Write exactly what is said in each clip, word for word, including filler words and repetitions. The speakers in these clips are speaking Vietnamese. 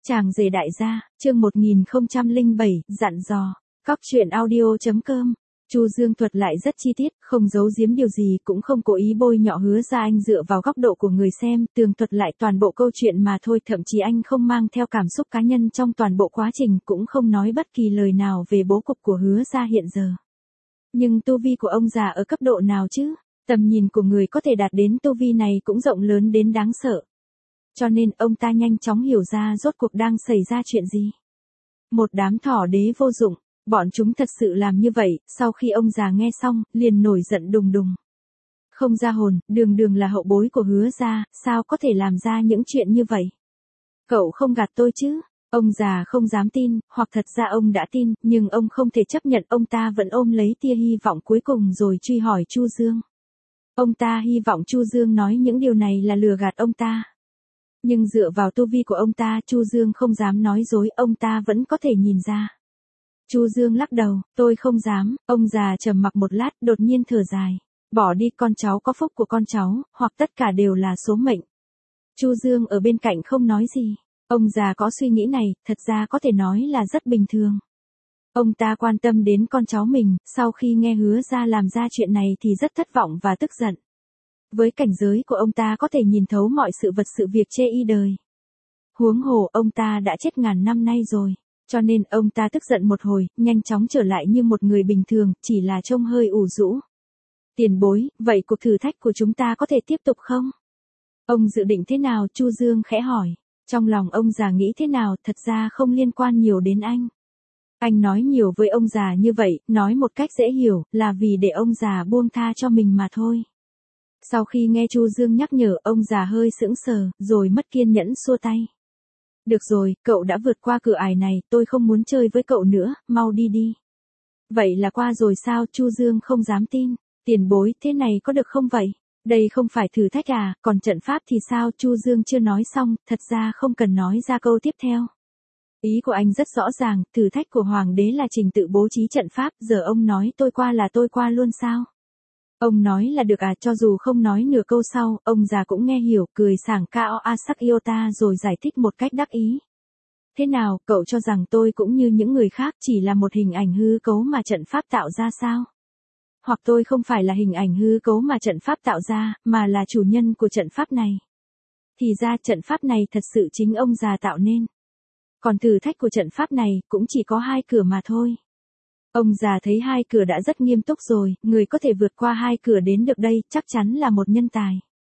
Chàng rể đại gia, chương một nghìn không trăm lẻ bảy, dặn dò. Cóc truyện audio chấm com. Chu Dương thuật lại rất chi tiết, không giấu giếm điều gì, cũng không cố ý bôi nhọ Hứa Gia Anh dựa vào góc độ của người xem, tường thuật lại toàn bộ câu chuyện mà thôi, thậm chí anh không mang theo cảm xúc cá nhân trong toàn bộ quá trình, cũng không nói bất kỳ lời nào về bố cục của Hứa Gia hiện giờ. Nhưng tu vi của ông già ở cấp độ nào chứ? Tầm nhìn của người có thể đạt đến tu vi này cũng rộng lớn đến đáng sợ. Cho nên ông ta nhanh chóng hiểu ra rốt cuộc đang xảy ra chuyện gì. Một đám thỏ đế vô dụng, bọn chúng thật sự làm như vậy, sau khi ông già nghe xong, liền nổi giận đùng đùng. Không ra hồn, đường đường là hậu bối của Hứa Gia, sao có thể làm ra những chuyện như vậy? Cậu không gạt tôi chứ? Ông già không dám tin, hoặc thật ra ông đã tin, nhưng ông không thể chấp nhận, ông ta vẫn ôm lấy tia hy vọng cuối cùng rồi truy hỏi Chu Dương. Ông ta hy vọng Chu Dương nói những điều này là lừa gạt ông ta. Nhưng dựa vào tu vi của ông ta, Chu Dương không dám nói dối, ông ta vẫn có thể nhìn ra. Chu Dương lắc đầu, tôi không dám. Ông già trầm mặc một lát, đột nhiên thở dài. Bỏ đi, con cháu có phúc của con cháu, hoặc tất cả đều là số mệnh. Chu Dương ở bên cạnh không nói gì. Ông già có suy nghĩ này, thật ra có thể nói là rất bình thường. Ông ta quan tâm đến con cháu mình, sau khi nghe Hứa Gia làm ra chuyện này thì rất thất vọng và tức giận. Với cảnh giới của ông ta có thể nhìn thấu mọi sự vật sự việc chê y đời. Huống hồ ông ta đã chết ngàn năm nay rồi, cho nên ông ta tức giận một hồi, nhanh chóng trở lại như một người bình thường, chỉ là trông hơi ủ rũ. Tiền bối, vậy cuộc thử thách của chúng ta có thể tiếp tục không? Ông dự định thế nào? Chu Dương khẽ hỏi. Trong lòng ông già nghĩ thế nào, thật ra không liên quan nhiều đến anh. Anh nói nhiều với ông già như vậy, nói một cách dễ hiểu, là vì để ông già buông tha cho mình mà thôi. Sau khi nghe Chu Dương nhắc nhở, ông già hơi sững sờ, rồi mất kiên nhẫn xua tay. Được rồi, cậu đã vượt qua cửa ải này, tôi không muốn chơi với cậu nữa, mau đi đi. Vậy là qua rồi sao? Chu Dương không dám tin. Tiền bối, thế này có được không vậy? Đây không phải thử thách à, còn trận pháp thì sao? Chu Dương chưa nói xong, thật ra không cần nói ra câu tiếp theo. Ý của anh rất rõ ràng, thử thách của Hoàng đế là trình tự bố trí trận pháp, giờ ông nói tôi qua là tôi qua luôn sao? Ông nói là được à, cho dù không nói nửa câu sau, ông già cũng nghe hiểu, cười sảng cao Asak Iota rồi giải thích một cách đắc ý. Thế nào, cậu cho rằng tôi cũng như những người khác chỉ là một hình ảnh hư cấu mà trận pháp tạo ra sao? Hoặc tôi không phải là hình ảnh hư cấu mà trận pháp tạo ra, mà là chủ nhân của trận pháp này. Thì ra trận pháp này thật sự chính ông già tạo nên. Còn thử thách của trận pháp này cũng chỉ có hai cửa mà thôi. Ông già thấy hai cửa đã rất nghiêm túc rồi, người có thể vượt qua hai cửa đến được đây, chắc chắn là một nhân tài.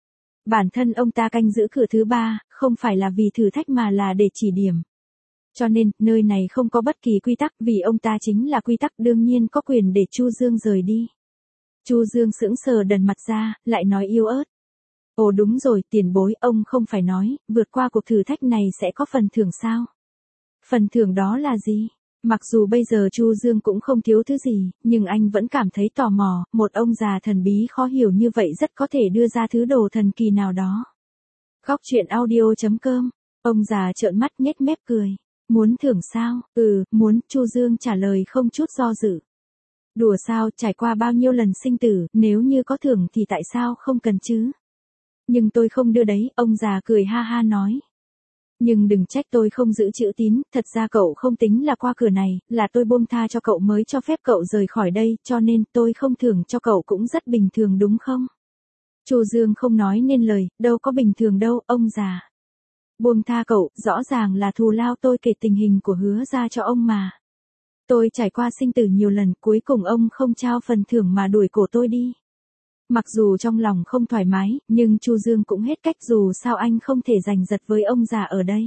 Bản thân ông ta canh giữ cửa thứ ba, không phải là vì thử thách mà là để chỉ điểm. Cho nên, nơi này không có bất kỳ quy tắc, vì ông ta chính là quy tắc, đương nhiên có quyền để Chu Dương rời đi. Chu Dương sững sờ đần mặt ra, lại nói yếu ớt. Ồ đúng rồi, tiền bối, ông không phải nói, vượt qua cuộc thử thách này sẽ có phần thưởng sao? Phần thưởng đó là gì? Mặc dù bây giờ Chu Dương cũng không thiếu thứ gì, nhưng anh vẫn cảm thấy tò mò, một ông già thần bí khó hiểu như vậy rất có thể đưa ra thứ đồ thần kỳ nào đó. Cóc truyện audio chấm com. Ông già trợn mắt nhếch mép cười. Muốn thưởng sao? Ừ, muốn. Chu Dương trả lời không chút do dự. Đùa sao, trải qua bao nhiêu lần sinh tử, nếu như có thưởng thì tại sao không cần chứ? Nhưng tôi không đưa đấy, ông già cười ha ha nói. Nhưng đừng trách tôi không giữ chữ tín, thật ra cậu không tính là qua cửa này, là tôi buông tha cho cậu mới cho phép cậu rời khỏi đây, cho nên tôi không thưởng cho cậu cũng rất bình thường đúng không? Chu Dương không nói nên lời, đâu có bình thường đâu, ông già. Buông tha cậu, rõ ràng là thù lao tôi kể tình hình của Hứa Gia cho ông mà. Tôi trải qua sinh tử nhiều lần, cuối cùng ông không trao phần thưởng mà đuổi cổ tôi đi. Mặc dù trong lòng không thoải mái, nhưng Chu Dương cũng hết cách, dù sao anh không thể giành giật với ông già ở đây.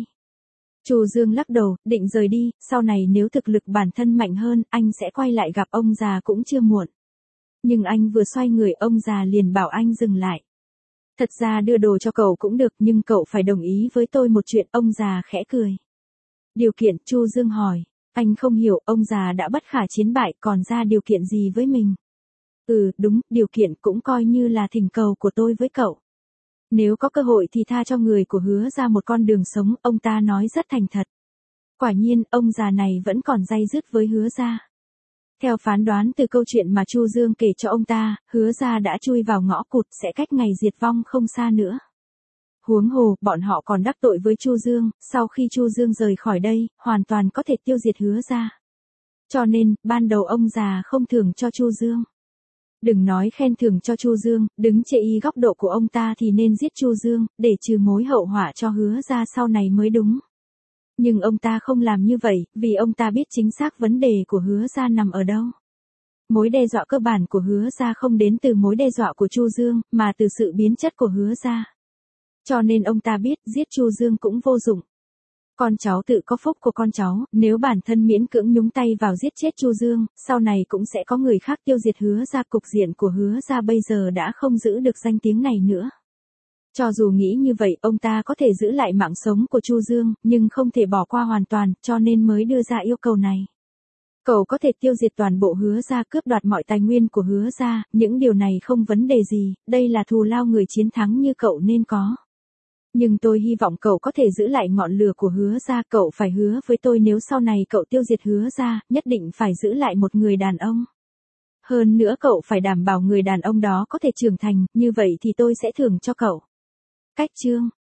Chu Dương lắc đầu, định rời đi, sau này nếu thực lực bản thân mạnh hơn, anh sẽ quay lại gặp ông già cũng chưa muộn. Nhưng anh vừa xoay người, ông già liền bảo anh dừng lại. Thật ra đưa đồ cho cậu cũng được, nhưng cậu phải đồng ý với tôi một chuyện, ông già khẽ cười. Điều kiện? Chu Dương hỏi. Anh không hiểu, ông già đã bất khả chiến bại, còn ra điều kiện gì với mình? Ừ, đúng, điều kiện cũng coi như là thỉnh cầu của tôi với cậu. Nếu có cơ hội thì tha cho người của Hứa Gia một con đường sống, ông ta nói rất thành thật. Quả nhiên, ông già này vẫn còn day dứt với Hứa Gia. Theo phán đoán từ câu chuyện mà Chu Dương kể cho ông ta, Hứa Gia đã chui vào ngõ cụt, sẽ cách ngày diệt vong không xa nữa. Huống hồ, bọn họ còn đắc tội với Chu Dương, sau khi Chu Dương rời khỏi đây, hoàn toàn có thể tiêu diệt Hứa gia. Cho nên, ban đầu ông già không thưởng cho Chu Dương. Đừng nói khen thưởng cho Chu Dương, đứng chê y góc độ của ông ta thì nên giết Chu Dương, để trừ mối hậu họa cho Hứa gia sau này mới đúng. Nhưng ông ta không làm như vậy, vì ông ta biết chính xác vấn đề của Hứa gia nằm ở đâu. Mối đe dọa cơ bản của Hứa gia không đến từ mối đe dọa của Chu Dương, mà từ sự biến chất của Hứa gia. Cho nên ông ta biết giết Chu Dương cũng vô dụng. Con cháu tự có phúc của con cháu, nếu bản thân miễn cưỡng nhúng tay vào giết chết Chu Dương, sau này cũng sẽ có người khác tiêu diệt Hứa gia. Cục diện của Hứa gia bây giờ đã không giữ được danh tiếng này nữa. Cho dù nghĩ như vậy, ông ta có thể giữ lại mạng sống của Chu Dương, nhưng không thể bỏ qua hoàn toàn, cho nên mới đưa ra yêu cầu này. Cậu có thể tiêu diệt toàn bộ Hứa gia, cướp đoạt mọi tài nguyên của Hứa gia, những điều này không vấn đề gì, đây là thù lao người chiến thắng như cậu nên có. Nhưng tôi hy vọng cậu có thể giữ lại ngọn lửa của Hứa gia, cậu phải hứa với tôi nếu sau này cậu tiêu diệt Hứa gia, nhất định phải giữ lại một người đàn ông. Hơn nữa cậu phải đảm bảo người đàn ông đó có thể trưởng thành, như vậy thì tôi sẽ thưởng cho cậu. Cách chương